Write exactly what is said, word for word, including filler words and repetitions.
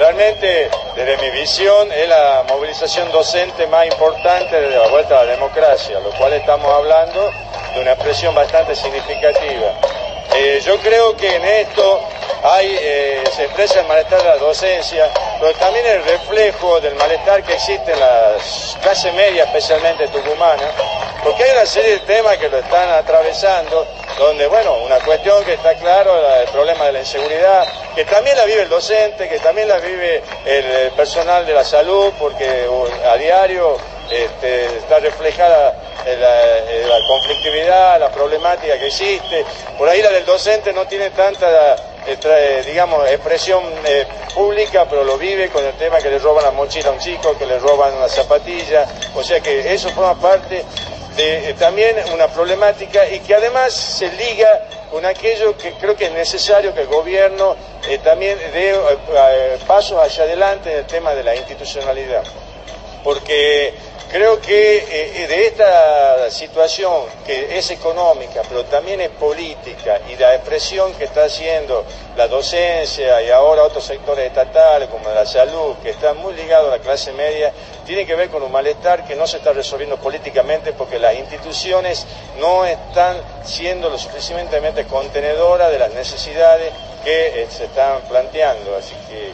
realmente, desde mi visión, es la movilización docente más importante de la vuelta a la democracia, lo cual estamos hablando de una expresión bastante significativa. Eh, yo creo que en esto hay, eh, se expresa el malestar de la docencia, pero también el reflejo del malestar que existe en la clase media, especialmente tucumana, porque hay una serie de temas que lo están atravesando, donde, bueno, una cuestión que está claro, el problema de la inseguridad, que también la vive el docente, que también la vive el personal de la salud, porque a diario este, está reflejada la, la conflictividad, la problemática que existe. Por ahí la del docente no tiene tanta, eh, digamos, expresión eh, pública, pero lo vive con el tema que le roban la mochila a un chico, que le roban una zapatilla, o sea que eso forma parte de eh, también una problemática y que además se liga con aquello que creo que es necesario que el gobierno eh, también dé eh, pasos hacia adelante en el tema de la institucionalidad, porque creo que eh, de esta situación que es económica, pero también es política, y la expresión que está haciendo la docencia y ahora otros sectores estatales como la salud, que están muy ligados a la clase media, tiene que ver con un malestar que no se está resolviendo políticamente porque las instituciones no están siendo lo suficientemente contenedoras de las necesidades que eh, se están planteando. Así que